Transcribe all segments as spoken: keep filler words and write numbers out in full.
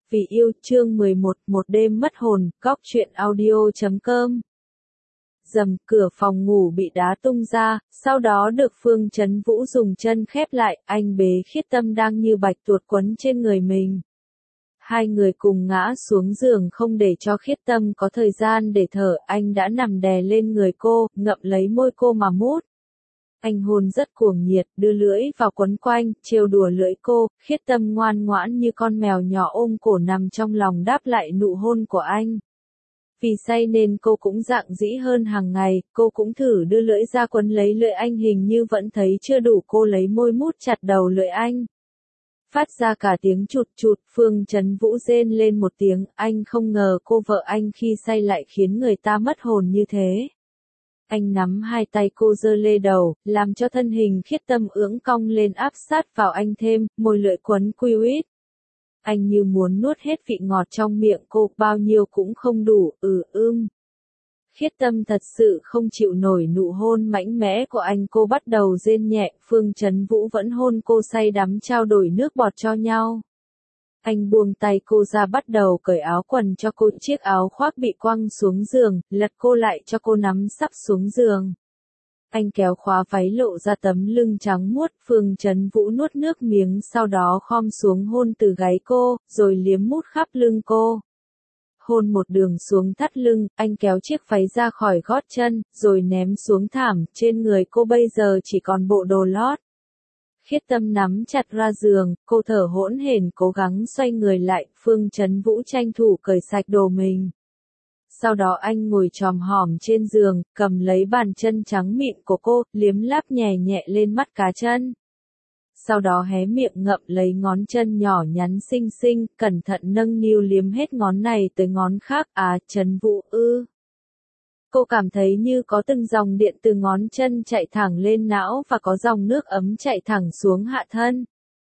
Vì yêu chương mười một, một đêm mất hồn, góc truyện audio chấm com. Dầm, cửa phòng ngủ bị đá tung ra, sau đó được Phương Chấn Vũ dùng chân khép lại, anh bế Khiết Tâm đang như bạch tuộc quấn trên người mình. Hai người cùng ngã xuống giường không để cho Khiết Tâm có thời gian để thở, anh đã nằm đè lên người cô, ngậm lấy môi cô mà mút. Anh hôn rất cuồng nhiệt, đưa lưỡi vào quấn quanh, trêu đùa lưỡi cô, Khiết Tâm ngoan ngoãn như con mèo nhỏ ôm cổ nằm trong lòng đáp lại nụ hôn của anh. Vì say nên cô cũng rạng rĩ hơn hàng ngày, cô cũng thử đưa lưỡi ra quấn lấy lưỡi anh, hình như vẫn thấy chưa đủ, cô lấy môi mút chặt đầu lưỡi anh. Phát ra cả tiếng chụt chụt, Phương Chấn Vũ rên lên một tiếng, anh không ngờ cô vợ anh khi say lại khiến người ta mất hồn như thế. Anh nắm hai tay cô giơ lê đầu, làm cho thân hình Khiết Tâm ưỡng cong lên áp sát vào anh thêm, môi lưỡi quấn quy quýt. Anh như muốn nuốt hết vị ngọt trong miệng cô, bao nhiêu cũng không đủ, ừ ưm. Khiết Tâm thật sự không chịu nổi nụ hôn mạnh mẽ của anh, cô bắt đầu rên nhẹ, Phương Chấn Vũ vẫn hôn cô say đắm, trao đổi nước bọt cho nhau. Anh buông tay cô ra, bắt đầu cởi áo quần cho cô, chiếc áo khoác bị quăng xuống giường, lật cô lại cho cô nắm sắp xuống giường. Anh kéo khóa váy lộ ra tấm lưng trắng muốt, Phương Chấn Vũ nuốt nước miếng, sau đó khom xuống hôn từ gáy cô, rồi liếm mút khắp lưng cô. Hôn một đường xuống thắt lưng, anh kéo chiếc váy ra khỏi gót chân, rồi ném xuống thảm, trên người cô bây giờ chỉ còn bộ đồ lót. Khiết Tâm nắm chặt ra giường, cô thở hỗn hển cố gắng xoay người lại, Phương Chấn Vũ tranh thủ cởi sạch đồ mình. Sau đó anh ngồi chòm hòm trên giường, cầm lấy bàn chân trắng mịn của cô, liếm láp nhẹ nhẹ lên mắt cá chân. Sau đó hé miệng ngậm lấy ngón chân nhỏ nhắn xinh xinh, cẩn thận nâng niu liếm hết ngón này tới ngón khác, à, Chấn Vũ ư. Cô cảm thấy như có từng dòng điện từ ngón chân chạy thẳng lên não và có dòng nước ấm chạy thẳng xuống hạ thân.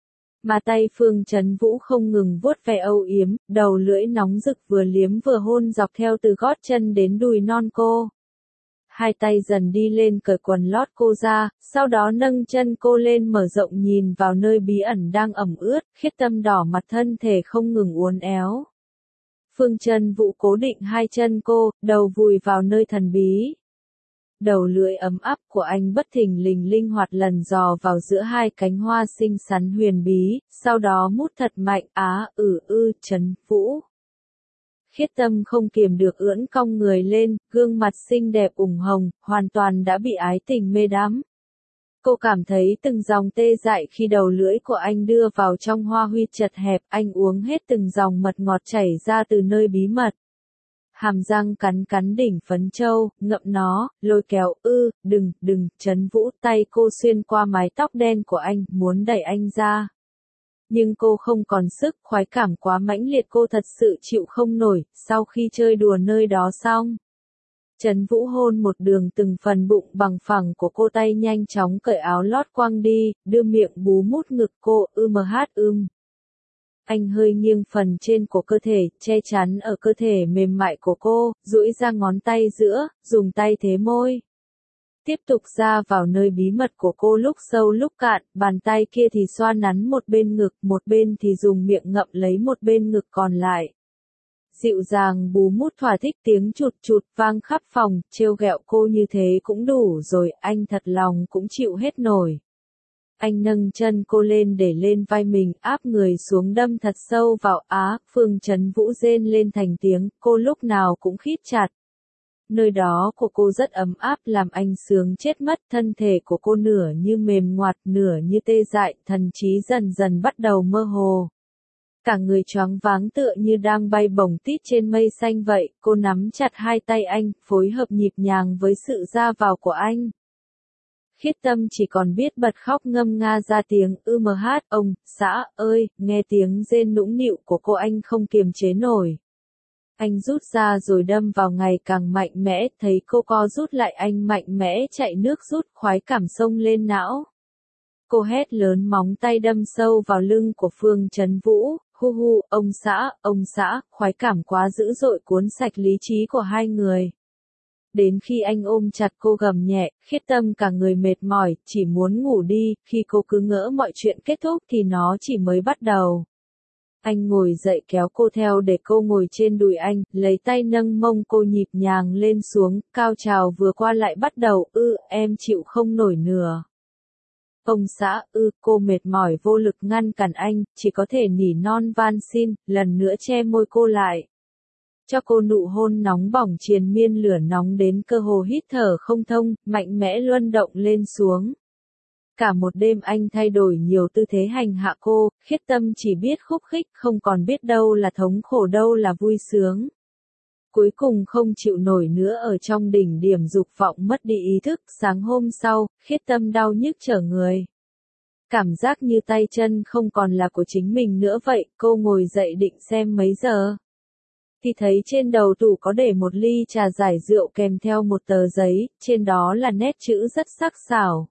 Mà tay Phương Chấn Vũ không ngừng vuốt ve âu yếm, đầu lưỡi nóng rực vừa liếm vừa hôn dọc theo từ gót chân đến đùi non cô. Hai tay dần đi lên cởi quần lót cô ra, sau đó nâng chân cô lên mở rộng nhìn vào nơi bí ẩn đang ẩm ướt, Khiết Tâm đỏ mặt, thân thể không ngừng uốn éo. Phương Chấn Vũ cố định hai chân cô, đầu vùi vào nơi thần bí. Đầu lưỡi ấm áp của anh bất thình lình linh hoạt lần dò vào giữa hai cánh hoa xinh xắn huyền bí, sau đó mút thật mạnh, á, ừ ư, Chấn Vũ. Khiết Tâm không kiềm được ưỡn cong người lên, gương mặt xinh đẹp ửng hồng, hoàn toàn đã bị ái tình mê đắm. Cô cảm thấy từng dòng tê dại khi đầu lưỡi của anh đưa vào trong hoa huy chật hẹp, anh uống hết từng dòng mật ngọt chảy ra từ nơi bí mật. Hàm răng cắn cắn đỉnh phấn châu, ngậm nó, lôi kéo, ư, đừng, đừng, Chấn Vũ, tay cô xuyên qua mái tóc đen của anh, muốn đẩy anh ra. Nhưng cô không còn sức, khoái cảm quá mãnh liệt, cô thật sự chịu không nổi, sau khi chơi đùa nơi đó xong. Chấn Vũ hôn một đường từng phần bụng bằng phẳng của cô, tay nhanh chóng cởi áo lót quăng đi, đưa miệng bú mút ngực cô, ưm hát ưm. Anh hơi nghiêng phần trên của cơ thể, che chắn ở cơ thể mềm mại của cô, duỗi ra ngón tay giữa, dùng tay thế môi. Tiếp tục ra vào nơi bí mật của cô, lúc sâu lúc cạn, bàn tay kia thì xoa nắn một bên ngực, một bên thì dùng miệng ngậm lấy một bên ngực còn lại. Dịu dàng bú mút thỏa thích, tiếng chụt chụt vang khắp phòng, trêu ghẹo cô như thế cũng đủ rồi, anh thật lòng cũng chịu hết nổi. Anh nâng chân cô lên để lên vai mình, áp người xuống đâm thật sâu vào, á, Phương Chấn Vũ rên lên thành tiếng, cô lúc nào cũng khít chặt. Nơi đó của cô rất ấm áp, làm anh sướng chết mất, thân thể của cô nửa như mềm ngoặt, nửa như tê dại, thần trí dần dần bắt đầu mơ hồ. Cả người choáng váng tựa như đang bay bổng tít trên mây xanh vậy, cô nắm chặt hai tay anh, phối hợp nhịp nhàng với sự ra vào của anh. Khiết Tâm chỉ còn biết bật khóc ngâm nga ra tiếng, ư mờ hát, ông, xã, ơi, nghe tiếng rên nũng nịu của cô anh không kiềm chế nổi. Anh rút ra rồi đâm vào ngày càng mạnh mẽ, thấy cô co rút lại anh mạnh mẽ chạy nước rút, khoái cảm xông lên não. Cô hét lớn, móng tay đâm sâu vào lưng của Phương Chấn Vũ, hu hu, ông xã, ông xã, khoái cảm quá dữ dội cuốn sạch lý trí của hai người. Đến khi anh ôm chặt cô gầm nhẹ, Khiết Tâm cả người mệt mỏi, chỉ muốn ngủ đi, khi cô cứ ngỡ mọi chuyện kết thúc thì nó chỉ mới bắt đầu. Anh ngồi dậy kéo cô theo để cô ngồi trên đùi anh, lấy tay nâng mông cô nhịp nhàng lên xuống, cao trào vừa qua lại bắt đầu, ư, em chịu không nổi nữa. Ông xã, ư, cô mệt mỏi vô lực ngăn cản anh, chỉ có thể nỉ non van xin, lần nữa che môi cô lại. Cho cô nụ hôn nóng bỏng triền miên lửa nóng đến cơ hồ hít thở không thông, mạnh mẽ luân động lên xuống. Cả một đêm anh thay đổi nhiều tư thế hành hạ cô, Khiết Tâm chỉ biết khúc khích, không còn biết đâu là thống khổ đâu là vui sướng. Cuối cùng không chịu nổi nữa ở trong đỉnh điểm dục vọng mất đi ý thức, sáng hôm sau, Khiết Tâm đau nhức trở người. Cảm giác như tay chân không còn là của chính mình nữa vậy, cô ngồi dậy định xem mấy giờ. Thì thấy trên đầu tủ có để một ly trà giải rượu kèm theo một tờ giấy, trên đó là nét chữ rất sắc sảo.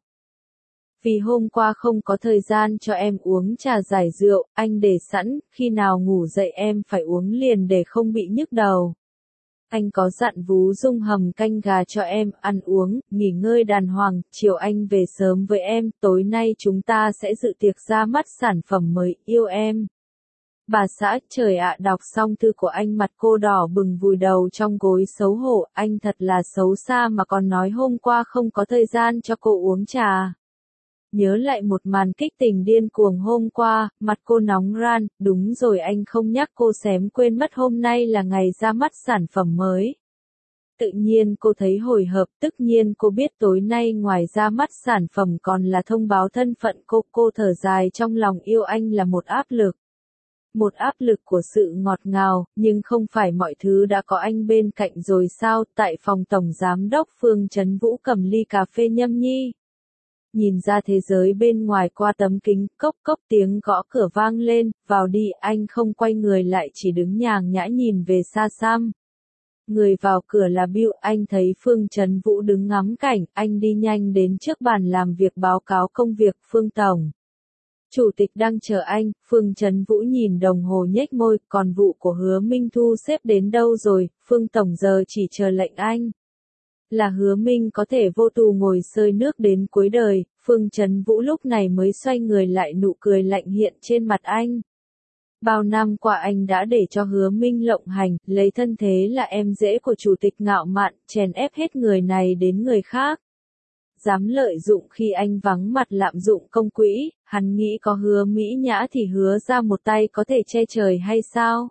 Vì hôm qua không có thời gian cho em uống trà giải rượu, anh để sẵn, khi nào ngủ dậy em phải uống liền để không bị nhức đầu. Anh có dặn Vú Dung hầm canh gà cho em, ăn uống, nghỉ ngơi đàng hoàng, chiều anh về sớm với em, tối nay chúng ta sẽ dự tiệc ra mắt sản phẩm mới, yêu em. Bà xã, trời ạ, đọc xong thư của anh mặt cô đỏ bừng vùi đầu trong gối xấu hổ, anh thật là xấu xa mà còn nói hôm qua không có thời gian cho cô uống trà. Nhớ lại một màn kích tình điên cuồng hôm qua, mặt cô nóng ran, đúng rồi anh không nhắc cô xém quên mất hôm nay là ngày ra mắt sản phẩm mới. Tự nhiên cô thấy hồi hộp, tất nhiên cô biết tối nay ngoài ra mắt sản phẩm còn là thông báo thân phận cô, cô thở dài trong lòng yêu anh là một áp lực. Một áp lực của sự ngọt ngào, nhưng không phải mọi thứ đã có anh bên cạnh rồi sao, tại phòng tổng giám đốc Phương Trấn Vũ cầm ly cà phê nhâm nhi. Nhìn ra thế giới bên ngoài qua tấm kính, cốc cốc tiếng gõ cửa vang lên, vào đi, anh không quay người lại chỉ đứng nhàng nhã nhìn về xa xăm. Người vào cửa là Bill, anh thấy Phương Trấn Vũ đứng ngắm cảnh, anh đi nhanh đến trước bàn làm việc báo cáo công việc, Phương Tổng. Chủ tịch đang chờ anh, Phương Trấn Vũ nhìn đồng hồ nhếch môi, còn vụ của Hứa Minh Thu xếp đến đâu rồi, Phương Tổng giờ chỉ chờ lệnh anh. Là Hứa Minh có thể vô tù ngồi sơi nước đến cuối đời, Phương Trấn Vũ lúc này mới xoay người lại nụ cười lạnh hiện trên mặt anh. Bao năm qua anh đã để cho Hứa Minh lộng hành, lấy thân thế là em rể của chủ tịch ngạo mạn, chèn ép hết người này đến người khác. Dám lợi dụng khi anh vắng mặt lạm dụng công quỹ, hắn nghĩ có Hứa Mỹ Nhã thì hứa ra một tay có thể che trời hay sao?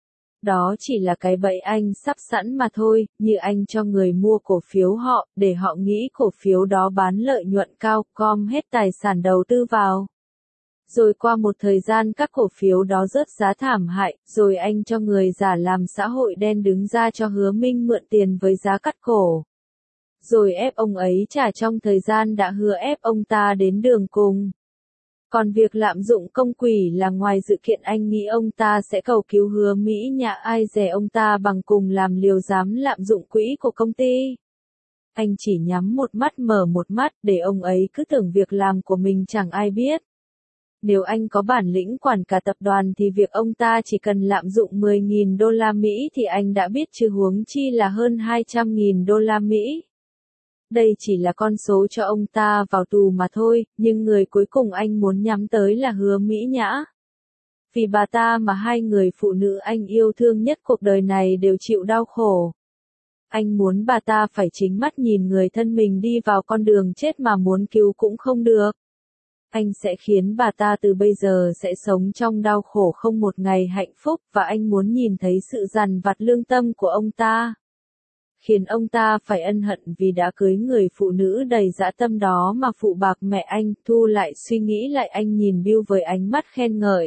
Đó chỉ là cái bẫy anh sắp sẵn mà thôi, như anh cho người mua cổ phiếu họ, để họ nghĩ cổ phiếu đó bán lợi nhuận cao, gom hết tài sản đầu tư vào. Rồi qua một thời gian các cổ phiếu đó rớt giá thảm hại, rồi anh cho người giả làm xã hội đen đứng ra cho Hứa Minh mượn tiền với giá cắt cổ. Rồi ép ông ấy trả trong thời gian đã hứa ép ông ta đến đường cùng. Còn việc lạm dụng công quỹ là ngoài dự kiện anh nghĩ ông ta sẽ cầu cứu Hứa Mỹ Nhã, ai dè ông ta bằng cùng làm liều dám lạm dụng quỹ của công ty. Anh chỉ nhắm một mắt mở một mắt để ông ấy cứ tưởng việc làm của mình chẳng ai biết. Nếu anh có bản lĩnh quản cả tập đoàn thì việc ông ta chỉ cần lạm dụng mười nghìn đô la Mỹ thì anh đã biết chứ huống chi là hơn hai trăm nghìn đô la Mỹ. Đây chỉ là con số cho ông ta vào tù mà thôi, nhưng người cuối cùng anh muốn nhắm tới là Hứa Mỹ Nhã. Vì bà ta mà hai người phụ nữ anh yêu thương nhất cuộc đời này đều chịu đau khổ. Anh muốn bà ta phải chính mắt nhìn người thân mình đi vào con đường chết mà muốn cứu cũng không được. Anh sẽ khiến bà ta từ bây giờ sẽ sống trong đau khổ không một ngày hạnh phúc, và anh muốn nhìn thấy sự dằn vặt lương tâm của ông ta. Khiến ông ta phải ân hận vì đã cưới người phụ nữ đầy dã tâm đó mà phụ bạc mẹ anh. Thu lại suy nghĩ lại, anh nhìn Bill với ánh mắt khen ngợi.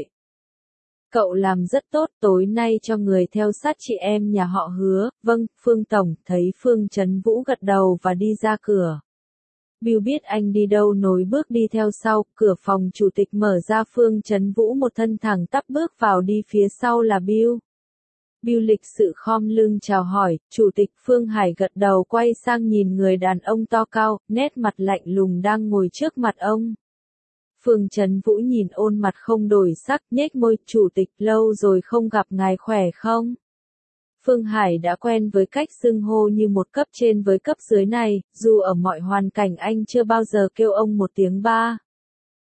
Cậu làm rất tốt, tối nay cho người theo sát chị em nhà họ Hứa. Vâng, Phương Tổng. Thấy Phương Trấn Vũ gật đầu và đi ra cửa. Bill biết anh đi đâu nối bước đi theo sau, cửa phòng chủ tịch mở ra, Phương Trấn Vũ một thân thẳng tắp bước vào, đi phía sau là Bill. Bill lịch sự khom lưng chào hỏi, Chủ tịch. Phương Hải gật đầu quay sang nhìn người đàn ông to cao, nét mặt lạnh lùng đang ngồi trước mặt ông. Phương Trấn Vũ nhìn ôn mặt không đổi sắc, nhếch môi, Chủ tịch, lâu rồi không gặp ngài, khỏe không? Phương Hải đã quen với cách xưng hô như một cấp trên với cấp dưới này, dù ở mọi hoàn cảnh anh chưa bao giờ kêu ông một tiếng ba.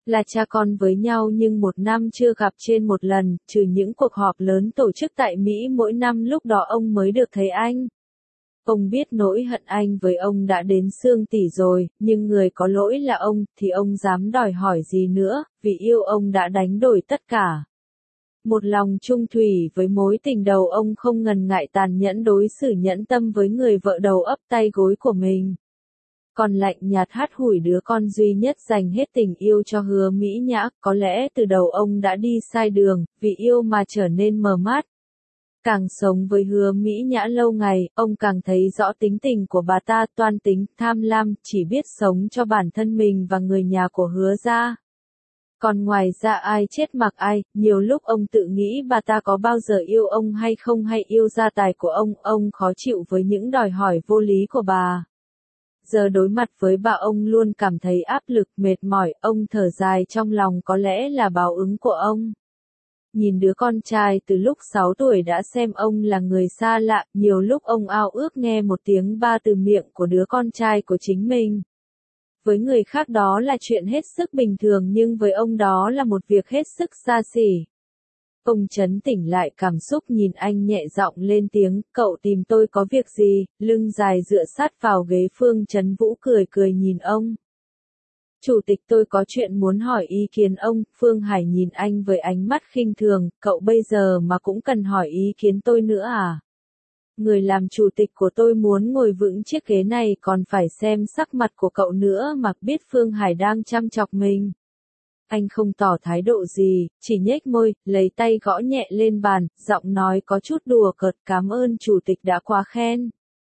Là cha con với nhau nhưng một năm chưa gặp trên một lần, trừ những cuộc họp lớn tổ chức tại Mỹ mỗi năm lúc đó ông mới được thấy anh. Ông biết nỗi hận anh với ông đã đến xương tủy rồi, nhưng người có lỗi là ông, thì ông dám đòi hỏi gì nữa, vì yêu ông đã đánh đổi tất cả. Một lòng trung thủy với mối tình đầu ông không ngần ngại tàn nhẫn đối xử nhẫn tâm với người vợ đầu ấp tay gối của mình. Còn lạnh nhạt hắt hủi đứa con duy nhất dành hết tình yêu cho Hứa Mỹ Nhã, có lẽ từ đầu ông đã đi sai đường, vì yêu mà trở nên mờ mắt. Càng sống với Hứa Mỹ Nhã lâu ngày, ông càng thấy rõ tính tình của bà ta toan tính, tham lam, chỉ biết sống cho bản thân mình và người nhà của Hứa gia. Còn ngoài ra ai chết mặc ai, nhiều lúc ông tự nghĩ bà ta có bao giờ yêu ông hay không hay yêu gia tài của ông, ông khó chịu với những đòi hỏi vô lý của bà. Giờ đối mặt với bà ông luôn cảm thấy áp lực, mệt mỏi, ông thở dài trong lòng có lẽ là báo ứng của ông. Nhìn đứa con trai từ lúc sáu tuổi đã xem ông là người xa lạ, nhiều lúc ông ao ước nghe một tiếng ba từ miệng của đứa con trai của chính mình. Với người khác đó là chuyện hết sức bình thường nhưng với ông đó là một việc hết sức xa xỉ. Ông trấn tĩnh lại cảm xúc nhìn anh nhẹ giọng lên tiếng, cậu tìm tôi có việc gì, lưng dài dựa sát vào ghế. Phương Chấn Vũ cười cười nhìn ông. Chủ tịch tôi có chuyện muốn hỏi ý kiến ông. Phương Hải nhìn anh với ánh mắt khinh thường, cậu bây giờ mà cũng cần hỏi ý kiến tôi nữa à? Người làm chủ tịch của tôi muốn ngồi vững chiếc ghế này còn phải xem sắc mặt của cậu nữa mà. Biết Phương Hải đang chăm chọc mình. Anh không tỏ thái độ gì, chỉ nhếch môi, lấy tay gõ nhẹ lên bàn, giọng nói có chút đùa cợt, cảm ơn chủ tịch đã quá khen.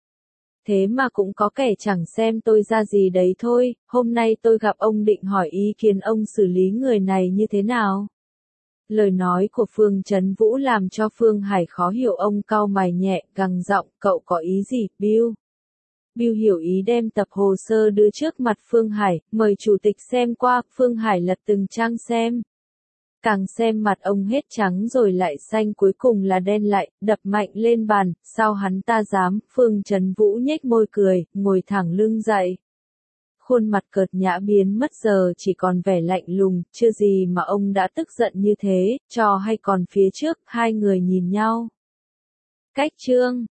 Thế mà cũng có kẻ chẳng xem tôi ra gì đấy thôi, hôm nay tôi gặp ông định hỏi ý kiến ông xử lý người này như thế nào. Lời nói của Phương Chấn Vũ làm cho Phương Hải khó hiểu, ông cau mày nhẹ, gằn giọng, cậu có ý gì, Bill? Bill hiểu ý đem tập hồ sơ đưa trước mặt Phương Hải, mời chủ tịch xem qua. Phương Hải lật từng trang xem. Càng xem mặt ông hết trắng rồi lại xanh, cuối cùng là đen lại, đập mạnh lên bàn, sao hắn ta dám? Phương Chấn Vũ nhếch môi cười, ngồi thẳng lưng dậy. Khuôn mặt cợt nhã biến mất, giờ chỉ còn vẻ lạnh lùng, chưa gì mà ông đã tức giận như thế, trò hay còn phía trước, hai người nhìn nhau. Cách chương